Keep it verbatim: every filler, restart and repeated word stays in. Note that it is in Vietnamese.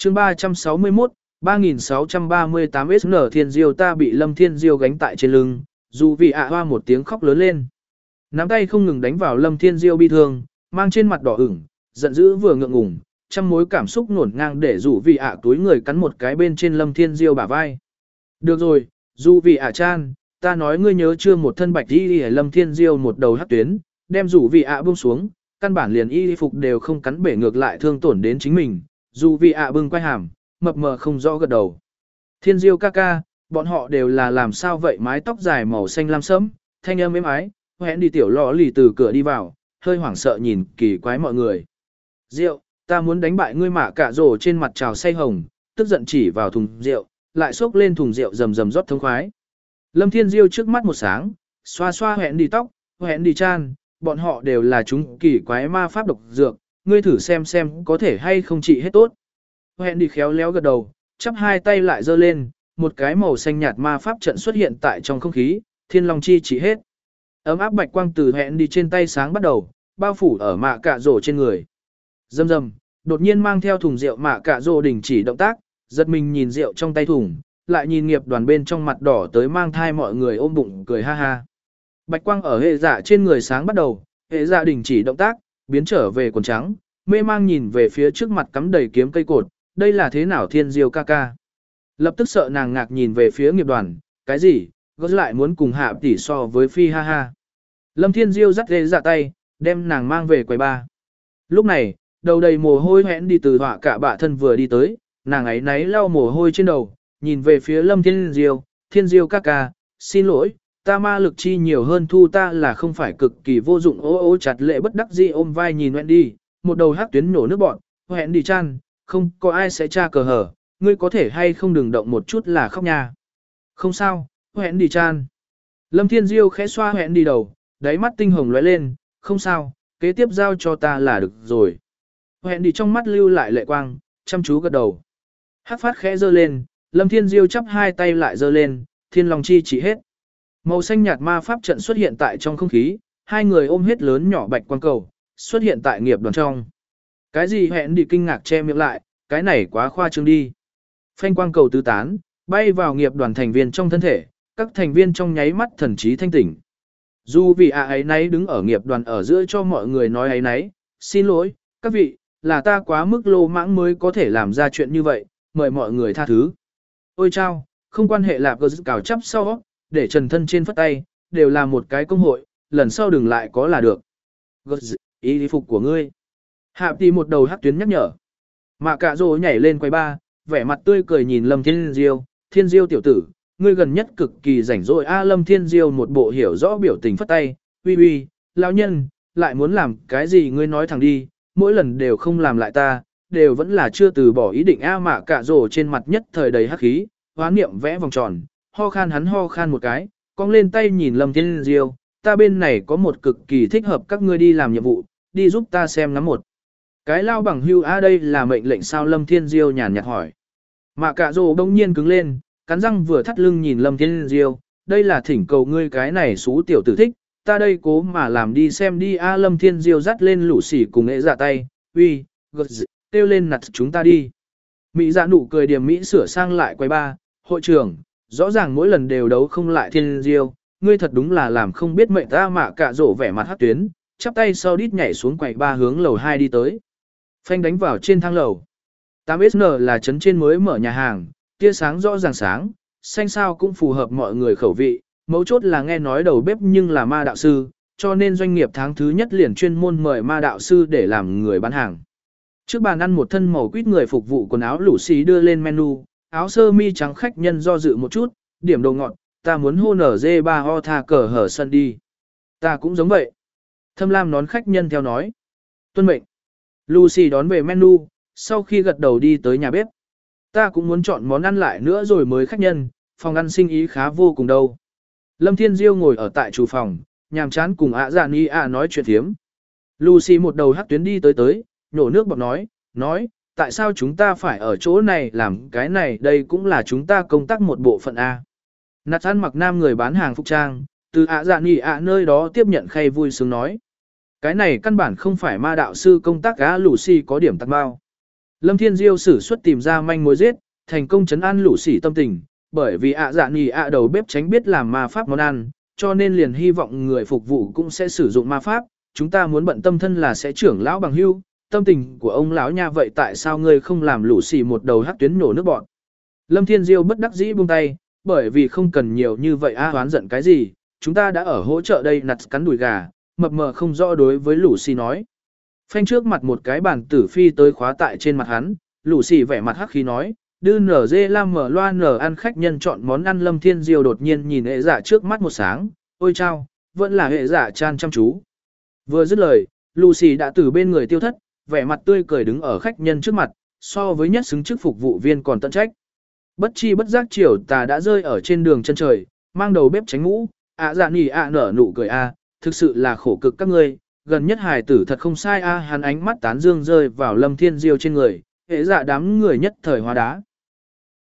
chương ba trăm sáu mươi mốt, ba nghìn sáu trăm ba mươi tám ét en Thiên Diêu ta bị Lâm Thiên Diêu gánh tại trên lưng, dù vì ạ hoa một tiếng khóc lớn lên. Nắm tay không ngừng đánh vào Lâm Thiên Diêu bi thương, mang trên mặt đỏ ửng, giận dữ vừa ngượng ngùng, trăm mối cảm xúc nổn ngang để dù vì ạ túi người cắn một cái bên trên Lâm Thiên Diêu bả vai. Được rồi, dù vì ạ chan, ta nói ngươi nhớ chưa một thân bạch y Lâm Thiên Diêu một đầu hắc tuyến, đem dù vì ạ buông xuống, căn bản liền y phục đều không cắn bể ngược lại thương tổn đến chính mình, dù vì ạ bưng quay hàm, mập mờ không rõ gật đầu. Thiên Diêu ca ca, bọn họ đều là làm sao vậy, mái tóc dài màu xanh lam sẫm, thanh âm êm ái, hẹn đi tiểu lọ lì từ cửa đi vào, hơi hoảng sợ nhìn kỳ quái mọi người. Rượu, ta muốn đánh bại ngươi mạ cả rổ trên mặt trào say hồng, tức giận chỉ vào thùng rượu, lại xốc lên thùng rượu rầm rầm rót thông khoái. Lâm Thiên Diêu trước mắt một sáng, xoa xoa hẹn đi tóc, hẹn đi chan, bọn họ đều là chúng kỳ quái ma pháp độc dược, ngươi thử xem xem có thể hay không trị hết tốt. Hẹn đi khéo léo gật đầu, chắp hai tay lại giơ lên, một cái màu xanh nhạt ma pháp trận xuất hiện tại trong không khí, thiên long chi trị hết. Ấm áp bạch quang từ hẹn đi trên tay sáng bắt đầu, bao phủ ở mạ cạ rổ trên người. Rầm rầm, đột nhiên mang theo thùng rượu mạ cạ rổ đình chỉ động tác, giật mình nhìn rượu trong tay thùng, lại nhìn nghiệp đoàn bên trong mặt đỏ tới mang thai mọi người ôm bụng cười ha ha. Bạch quang ở hệ dạ trên người sáng bắt đầu, hệ dạ đình chỉ động tác, biến trở về quần trắng, mê mang nhìn về phía trước mặt cắm đầy kiếm cây cột, đây là thế nào Thiên Diêu ca ca. Lập tức sợ nàng ngạc nhìn về phía nghiệp đoàn, cái gì, gót lại muốn cùng hạ tỷ so với phi ha ha. Lâm Thiên Diêu dắt ghế dạ tay, đem nàng mang về quầy ba. Lúc này, đầu đầy mồ hôi hẹn đi từ họa cả bạ thân vừa đi tới, nàng ấy náy lau mồ hôi trên đầu, nhìn về phía Lâm Thiên Diêu, Thiên Diêu ca ca, xin lỗi, ta ma lực chi nhiều hơn thu ta là không phải cực kỳ vô dụng. Ô ô chặt lệ bất đắc dĩ ôm vai nhìn Wendy, một đầu hắc tuyến nổ nước bọn, hẹn đi chan, không có ai sẽ tra cờ hở, ngươi có thể hay không đừng động một chút là khóc nha. Không sao, hẹn đi chan. Lâm Thiên Diêu khẽ xoa hẹn đi đầu, đáy mắt tinh hồng lóe lên, không sao, kế tiếp giao cho ta là được rồi. Hẹn đi trong mắt lưu lại lệ quang, chăm chú gật đầu. Hắc phát khẽ giơ lên, Lâm Thiên Diêu chắp hai tay lại giơ lên, thiên long chi chỉ hết. Màu xanh nhạt ma pháp trận xuất hiện tại trong không khí, hai người ôm hết lớn nhỏ bạch quang cầu, xuất hiện tại nghiệp đoàn trong. Cái gì hẹn đi kinh ngạc che miệng lại, cái này quá khoa trương đi. Phanh quang cầu tứ tán, bay vào nghiệp đoàn thành viên trong thân thể, các thành viên trong nháy mắt thần trí thanh tỉnh. Dù vì à ấy nấy đứng ở nghiệp đoàn ở giữa cho mọi người nói ấy nấy, xin lỗi, các vị, là ta quá mức lô mãng mới có thể làm ra chuyện như vậy, mời mọi người tha thứ. Ôi chao, không quan hệ lạp gờ cào chắp sau, để trần thân trên phất tay, đều là một cái công hội, lần sau đừng lại có là được. Gờ ý đi phục của ngươi. Hạ tỷ một đầu hắc tuyến nhắc nhở. Mạ cạ rồ nhảy lên quầy ba, vẻ mặt tươi cười nhìn Lâm Thiên Diêu, Thiên Diêu tiểu tử, ngươi gần nhất cực kỳ rảnh rỗi a. Lâm Thiên Diêu một bộ hiểu rõ biểu tình phất tay, uy uy, lão nhân, lại muốn làm cái gì ngươi nói thẳng đi, mỗi lần đều không làm lại ta, đều vẫn là chưa từ bỏ ý định a. Mạ cạ rồ trên mặt nhất thời đầy hắc khí, hoán niệm vẽ vòng tròn, ho khan hắn ho khan một cái, cong lên tay nhìn Lâm Thiên Diêu, ta bên này có một cực kỳ thích hợp các ngươi đi làm nhiệm vụ, đi giúp ta xem ngắm một. Cái lao bằng hưu a. Đây là mệnh lệnh sao? Lâm Thiên Diêu nhàn nhạt hỏi. Mạ cạ rồ bỗng nhiên cứng lên, cắn răng vừa thắt lưng nhìn Lâm Thiên Diêu, đây là thỉnh cầu ngươi cái này xú tiểu tử thích, ta đây cố mà làm đi xem đi a. Lâm Thiên Diêu dắt lên lũ xỉ cùng nghệ dạ tay, uy, gật dị, kêu lên nặt chúng ta đi. Mỹ dạ nụ cười điềm mỹ sửa sang lại quay ba, hội trưởng, rõ ràng mỗi lần đều đấu không lại Thiên Diêu, ngươi thật đúng là làm không biết mệnh ta. Mạ cạ rồ vẻ mặt hắc tuyến, chắp tay sau đít nhảy xuống quầy ba hướng lầu hai đi tới. Phanh đánh vào trên thang lầu. tám ét en là trấn trên mới mở nhà hàng, tia sáng rõ ràng sáng, xanh sao cũng phù hợp mọi người khẩu vị, mấu chốt là nghe nói đầu bếp nhưng là ma đạo sư, cho nên doanh nghiệp tháng thứ nhất liền chuyên môn mời ma đạo sư để làm người bán hàng. Trước bàn ăn một thân màu quýt người phục vụ quần áo lũ xì đưa lên menu, áo sơ mi trắng khách nhân do dự một chút, điểm đồ ngọt, ta muốn hô nở dê ba ho tha cờ hở sân đi. Ta cũng giống vậy. Thâm lam nón khách nhân theo nói. Tuân mệnh. Lucy đón về menu, sau khi gật đầu đi tới nhà bếp. Ta cũng muốn chọn món ăn lại nữa rồi mới khách nhân, phòng ăn sinh ý khá vô cùng đâu. Lâm Thiên Diêu ngồi ở tại chủ phòng, nhàm chán cùng ạ dạ ni ạ nói chuyện thiếm. Lucy một đầu hắc tuyến đi tới tới, nhổ nước bọt nói, nói, tại sao chúng ta phải ở chỗ này làm cái này, đây cũng là chúng ta công tác một bộ phận A. Nathan mặc nam người bán hàng phục trang, từ ạ dạ ni ạ nơi đó tiếp nhận khay vui sướng nói. Cái này căn bản không phải ma đạo sư công tác á. Lucy có điểm tắc bao. Lâm Thiên Diêu sử xuất tìm ra manh mối giết, thành công trấn an lũ sỉ tâm tình, bởi vì ạ dạ nhì ạ đầu bếp tránh biết làm ma pháp món ăn, cho nên liền hy vọng người phục vụ cũng sẽ sử dụng ma pháp, chúng ta muốn bận tâm thân là sẽ trưởng lão bằng hưu, tâm tình của ông lão nha vậy tại sao ngươi không làm lũ sỉ một đầu hắc tuyến nổ nước bọn. Lâm Thiên Diêu bất đắc dĩ buông tay, bởi vì không cần nhiều như vậy a hoán giận cái gì, chúng ta đã ở hỗ trợ đây nặt cắn đùi gà, mập mờ không rõ đối với lũ sỉ nói. Phanh trước mặt một cái bàn tử phi tới khóa tại trên mặt hắn, lũ sỉ vẻ mặt hắc khí nói, đưa nở dê lam mở loa nở ăn khách nhân chọn món ăn. Lâm Thiên Diêu đột nhiên nhìn hệ giả trước mắt một sáng, ôi chao, vẫn là hệ giả chan chăm chú. Vừa dứt lời, Lucy đã từ bên người tiêu thất, vẻ mặt tươi cười đứng ở khách nhân trước mặt, so với nhất xứng chức phục vụ viên còn tận trách. Bất chi bất giác chiều tà đã rơi ở trên đường chân trời, mang đầu bếp tránh ngũ, ạ dạ nỉ ạ nở nụ cười a, thực sự là khổ cực các ngươi, gần nhất hài tử thật không sai a. Hắn ánh mắt tán dương rơi vào Lâm Thiên Diêu trên người, hệ dạ đám người nhất thời hóa đá.